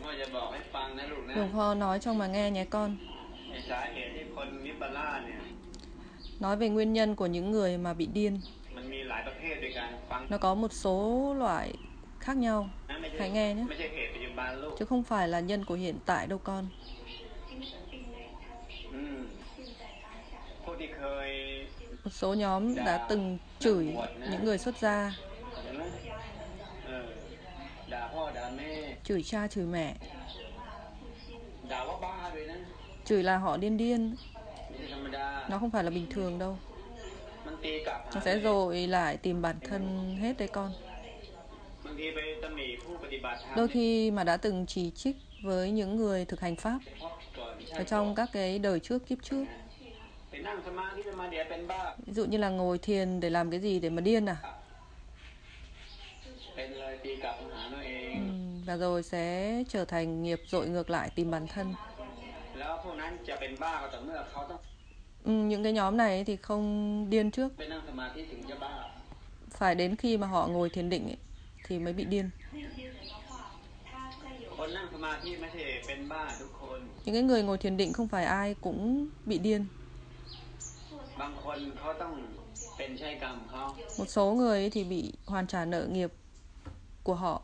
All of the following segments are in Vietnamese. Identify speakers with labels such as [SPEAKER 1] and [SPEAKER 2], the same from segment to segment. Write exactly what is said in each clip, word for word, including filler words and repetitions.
[SPEAKER 1] หลวงพ่อnói cho mà nghe nhé con. Nói về nguyên nhân của những người mà bị điên. Nó có một số loại khác nhau. Hãy nghe nhé. Chứ không phải là nhân của hiện tại đâu con. Một số nhóm đã từng chửi những người xuất gia, chửi cha chửi mẹ, chửi là họ điên điên. Nó không phải là bình thường đâu. Nó sẽ rồi lại tìm bản thân hết đấy con. Đôi khi mà đã từng chỉ trích với những người thực hành Pháp ở trong các cái đời trước, kiếp trước. Ví dụ như là ngồi thiền để làm cái gì, để mà điên à? Ừ, và rồi sẽ trở thành nghiệp dội ngược lại tìm bản thân. Ừ, những cái nhóm này thì không điên trước. Phải đến khi mà họ ngồi thiền định ấy, thì mới bị điên. Những cái người ngồi thiền định không phải ai cũng bị điên. Một số người thì bị hoàn trả nợ nghiệp của họ.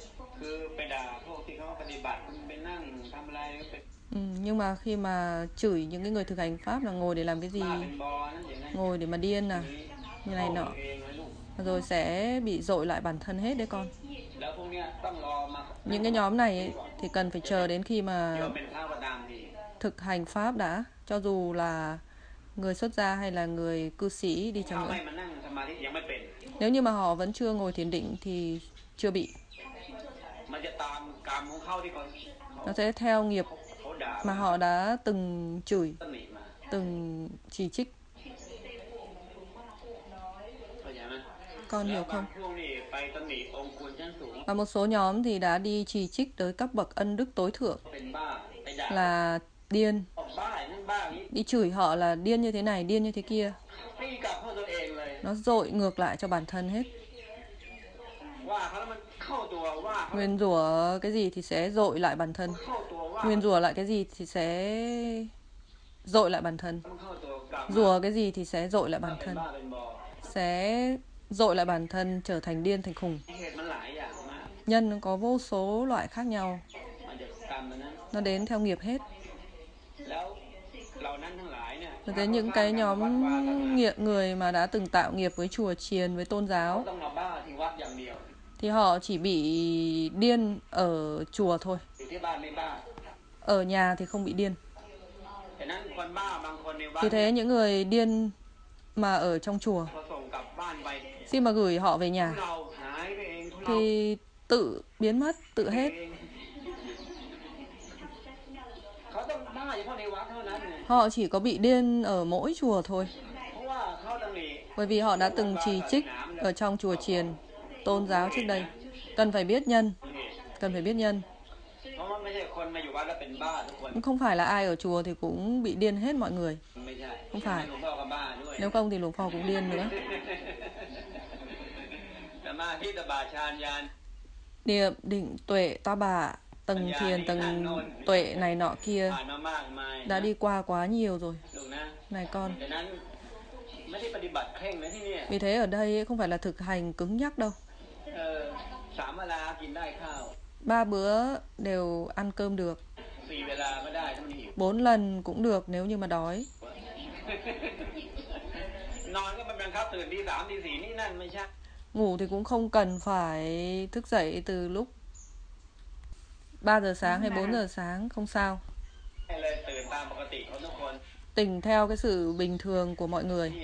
[SPEAKER 1] Ừ, nhưng mà khi mà chửi những cái người thực hành Pháp là ngồi để làm cái gì, ngồi để mà điên à, như này nọ, rồi sẽ bị dội lại bản thân hết đấy con. Những cái nhóm này ấy, thì cần phải chờ đến khi mà thực hành Pháp đã, cho dù là người xuất gia hay là người cư sĩ đi chăng nữa. Nếu như mà họ vẫn chưa ngồi thiền định thì chưa bị. Nó sẽ theo nghiệp mà họ đã từng chửi, từng chỉ trích. Con hiểu không? Và một số nhóm thì đã đi chỉ trích tới các bậc ân đức tối thượng là điên. Đi chửi họ là điên như thế này, điên như thế kia. Nó dội ngược lại cho bản thân hết. Nguyền rủa cái gì thì sẽ dội lại bản thân. Nguyền rủa lại cái gì thì sẽ dội lại bản thân. Rủa cái gì thì sẽ dội lại bản thân. Sẽ dội lại bản thân trở thành điên, thành khùng. Nhân nó có vô số loại khác nhau. Nó đến theo nghiệp hết. Rồi đến những cái nhóm nghiệp người mà đã từng tạo nghiệp với chùa chiền, với tôn giáo, thì họ chỉ bị điên ở chùa thôi. Ở nhà thì không bị điên. Vì thế những người điên mà ở trong chùa, khi mà gửi họ về nhà thì tự biến mất, tự hết. Họ chỉ có bị điên ở mỗi chùa thôi. Bởi vì họ đã từng chỉ trích ở trong chùa chiền, tôn giáo trước đây. Cần phải biết nhân. Cần phải biết nhân. Không phải là ai ở chùa thì cũng bị điên hết mọi người. Không phải. Nếu không thì Hồng Phong cũng điên nữa. Niệm, định, tuệ, ta bà, tầng thiền, tầng tuệ này nọ kia đã đi qua quá nhiều rồi. Này con. Vì thế ở đây không phải là thực hành cứng nhắc đâu. Ba bữa đều ăn cơm được. Bốn lần cũng được nếu như mà đói. Ngủ thì cũng không cần phải thức dậy từ lúc ba giờ sáng hay bốn giờ sáng, không sao. Tỉnh theo cái sự bình thường của mọi người.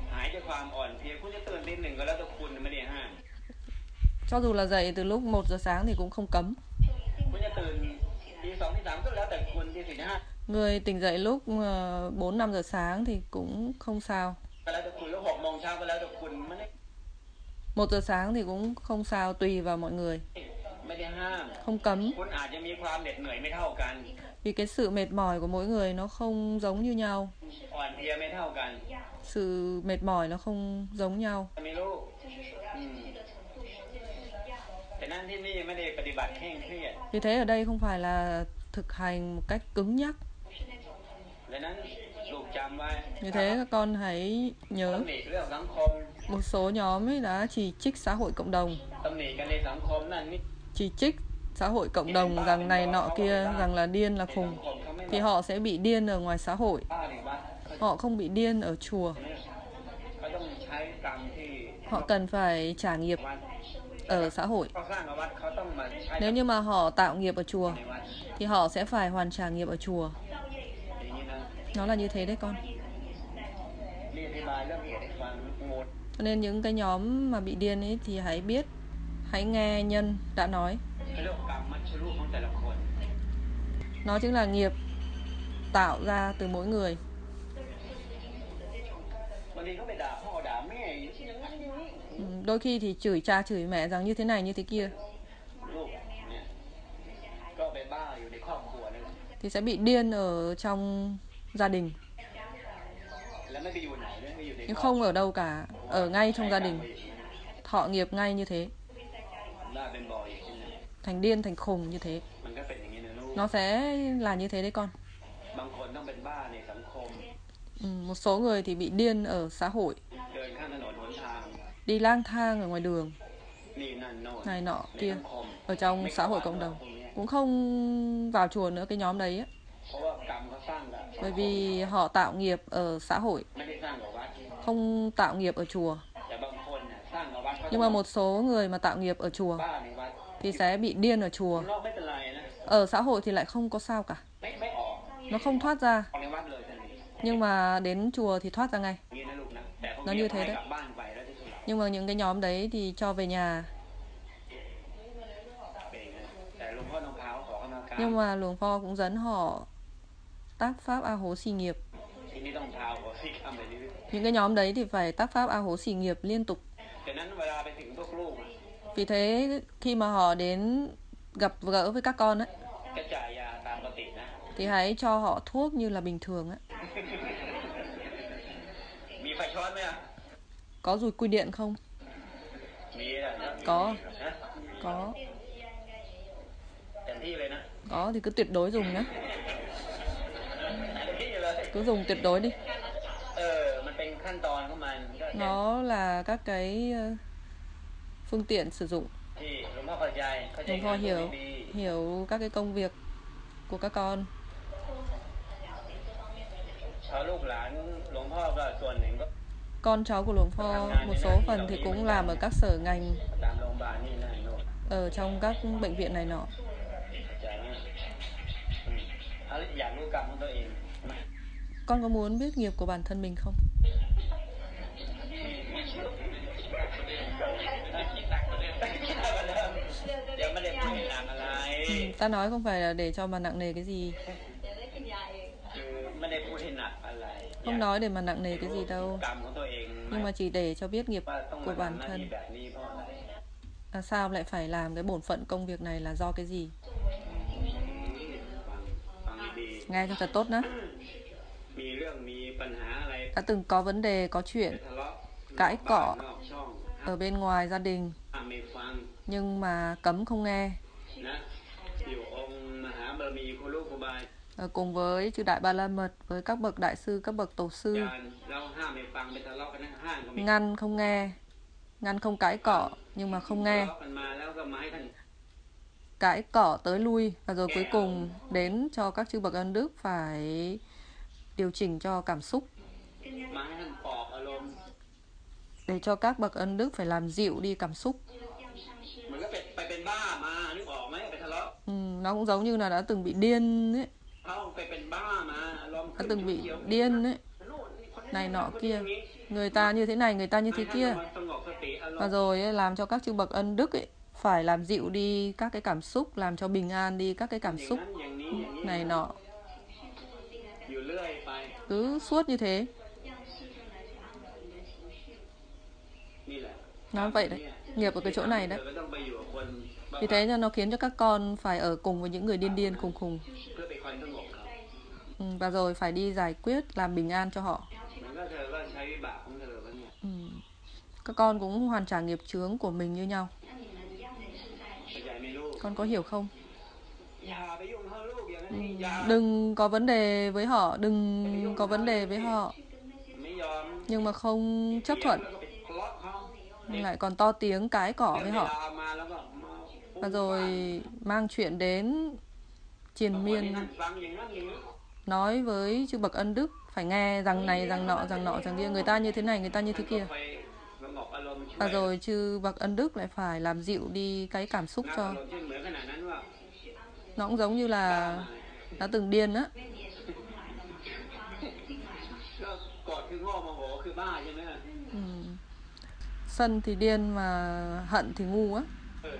[SPEAKER 1] Cho dù là dậy từ lúc một giờ sáng thì cũng không cấm. Người tỉnh dậy lúc bốn năm giờ sáng thì cũng không sao. Một giờ sáng thì cũng không sao, tùy vào mọi người. Không cấm. Vì cái sự mệt mỏi của mỗi người nó không giống như nhau. Sự mệt mỏi nó không giống nhau. Vì thế ở đây không phải là thực hành một cách cứng nhắc. Như thế các con hãy nhớ, một số nhóm ấy đã chỉ trích xã hội cộng đồng, chỉ trích xã hội cộng đồng rằng này nọ kia, rằng là điên là khùng, thì họ sẽ bị điên ở ngoài xã hội, họ không bị điên ở chùa. Họ cần phải trả nghiệp ở xã hội. Nếu như mà họ tạo nghiệp ở chùa thì họ sẽ phải hoàn trả nghiệp ở chùa. Nó là như thế đấy con. Cho nên những cái nhóm mà bị điên ấy thì hãy biết, hãy nghe nhân đã nói. Nó chính là nghiệp tạo ra từ mỗi người. Đôi khi thì chửi cha chửi mẹ rằng như thế này như thế kia, thì sẽ bị điên ở trong gia đình. Nhưng không ở đâu cả, ở ngay trong gia đình, thọ nghiệp ngay như thế, thành điên thành khùng như thế. Nó sẽ là như thế đấy con. Ừ, một số người thì bị điên ở xã hội, đi lang thang ở ngoài đường, này nọ kia, ở trong xã hội cộng đồng, cũng không vào chùa nữa, cái nhóm đấy ấy. Bởi vì họ tạo nghiệp ở xã hội, không tạo nghiệp ở chùa. Nhưng mà một số người mà tạo nghiệp ở chùa thì sẽ bị điên ở chùa. Ở xã hội thì lại không có sao cả, nó không thoát ra. Nhưng mà đến chùa thì thoát ra ngay. Nó như thế đấy. Nhưng mà những cái nhóm đấy thì cho về nhà. Nhưng mà Luồng Pho cũng dẫn họ tác pháp A Hố Xì Nghiệp. Những cái nhóm đấy thì phải tác pháp A Hố Xì Nghiệp liên tục. Vì thế khi mà họ đến gặp gỡ với các con ấy, thì hãy cho họ thuốc như là bình thường ấy. Có dùi quy điện không? Có. Có. Có thì cứ tuyệt đối dùng nhé. Cứ dùng tuyệt đối đi. Nó là các cái phương tiện sử dụng. Luồng Pho hiểu, hiểu các cái công việc của các con. Con cháu của Luồng Pho một số phần thì cũng làm ở các sở ngành, ở trong các bệnh viện này nọ. Con có muốn biết nghiệp của bản thân mình không? Ừ, ta nói không phải là để cho mà nặng nề cái gì. Không nói để mà nặng nề cái gì đâu. Nhưng mà chỉ để cho biết nghiệp của bản thân. À, sao lại phải làm cái bổn phận công việc này là do cái gì? Nghe cho thật tốt nhé. Đã từng có vấn đề, có chuyện cãi cọ ở bên ngoài gia đình, nhưng mà cấm không nghe. Ở cùng với chư Đại Ba La Mật, với các bậc đại sư, các bậc tổ sư, ngăn không nghe, ngăn không cãi cọ, nhưng mà không nghe. Cãi cọ tới lui, và rồi cuối cùng đến cho các chư bậc ân đức phải điều chỉnh cho cảm xúc, để cho các bậc ân đức phải làm dịu đi cảm xúc. Ừ, nó cũng giống như là đã từng bị điên ấy. Đã từng bị điên ấy, này nọ kia, người ta như thế này, người ta như thế kia, và rồi ấy, làm cho các chư bậc ân đức ấy phải làm dịu đi các cái cảm xúc, làm cho bình an đi các cái cảm xúc này nọ, cứ suốt như thế. Nó vậy đấy, nghiệp ở cái chỗ này đấy. Vì thế cho nó khiến cho các con phải ở cùng với những người điên điên khùng khùng, ừ, và rồi phải đi giải quyết, làm bình an cho họ. Ừ. Các con cũng hoàn trả nghiệp chướng của mình như nhau. Con có hiểu không? Ừ, đừng có vấn đề với họ, đừng có vấn đề với họ. Nhưng mà không chấp thuận, lại còn to tiếng cãi cỏ với họ. Và rồi mang chuyện đến triền miên, nói với chư bậc ân đức phải nghe rằng này, rằng nọ, rằng nọ, rằng kia. Người ta như thế này, người ta như thế kia. Và rồi chư bậc ân đức lại phải làm dịu đi cái cảm xúc cho. Nó cũng giống như là đã từng điên á. Ừ. Sân thì điên mà hận thì ngu á.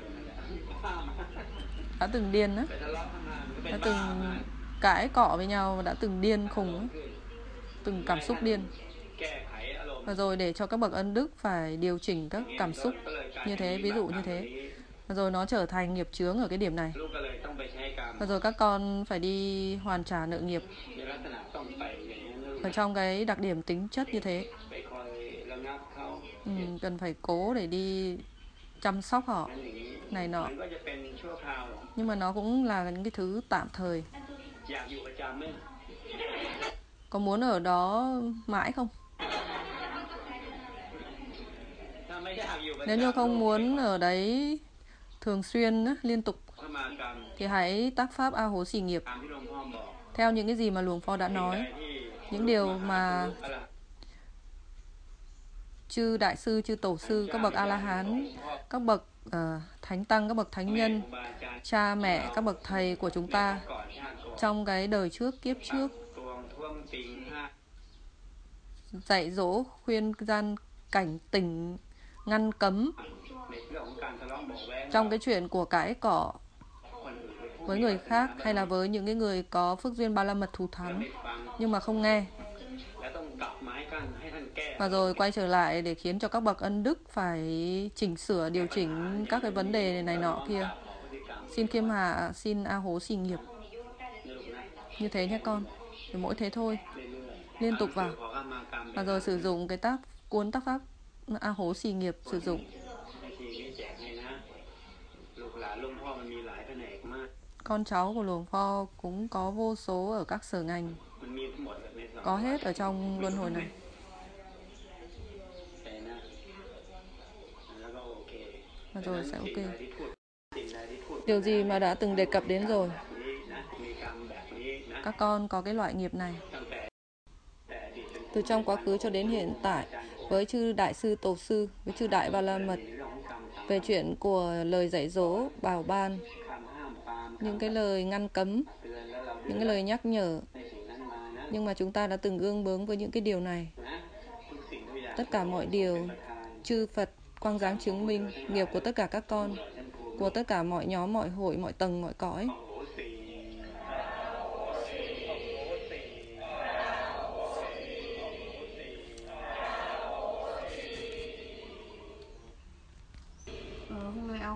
[SPEAKER 1] Đã từng điên á, đã từng cãi cọ với nhau, đã từng điên khùng á, từng cảm xúc điên. Và rồi để cho các bậc ân đức phải điều chỉnh các cảm xúc như thế, ví dụ như thế. Và rồi nó trở thành nghiệp chướng ở cái điểm này. Và rồi các con phải đi hoàn trả nợ nghiệp ở trong cái đặc điểm tính chất như thế. Ừ, cần phải cố để đi chăm sóc họ này nọ. Nhưng mà nó cũng là những cái thứ tạm thời. Có muốn ở đó mãi không? Nếu như không muốn ở đấy thường xuyên, liên tục, thì hãy tác pháp A Hố Xỉ Nghiệp theo những cái gì mà Luồng Pho đã nói. Những điều mà chư đại sư, chư tổ sư, các bậc A-la-hán, các bậc uh, thánh tăng, các bậc thánh nhân, cha mẹ, các bậc thầy của chúng ta trong cái đời trước, kiếp trước dạy dỗ, khuyên gian, cảnh tỉnh, ngăn cấm trong cái chuyện của cãi cỏ với người khác hay là với những cái người có phước duyên ba la mật thù thắng nhưng mà không nghe. Và rồi quay trở lại để khiến cho các bậc ân đức phải chỉnh sửa, điều chỉnh các cái vấn đề này nọ kia. Xin Khiêm Hạ, xin A Hố Xỉ Nghiệp. Như thế nhé con. Thì mỗi thế thôi. Liên tục vào. Và rồi sử dụng cái tác cuốn tác pháp A Hố Xỉ Nghiệp, sử dụng. Con cháu của Luồng Pho cũng có vô số ở các sở ngành. Có hết ở trong luân hồi này. Và rồi sẽ ok. Điều gì mà đã từng đề cập đến rồi. Các con có cái loại nghiệp này từ trong quá khứ cho đến hiện tại với chư đại sư tổ sư, với chư đại ba la mật, về chuyện của lời dạy dỗ, bảo ban, những cái lời ngăn cấm, những cái lời nhắc nhở. Nhưng mà chúng ta đã từng ương bướng với những cái điều này. Tất cả mọi điều chư Phật quang dáng chứng minh nghiệp của tất cả các con, của tất cả mọi nhóm, mọi hội, mọi tầng, mọi cõi.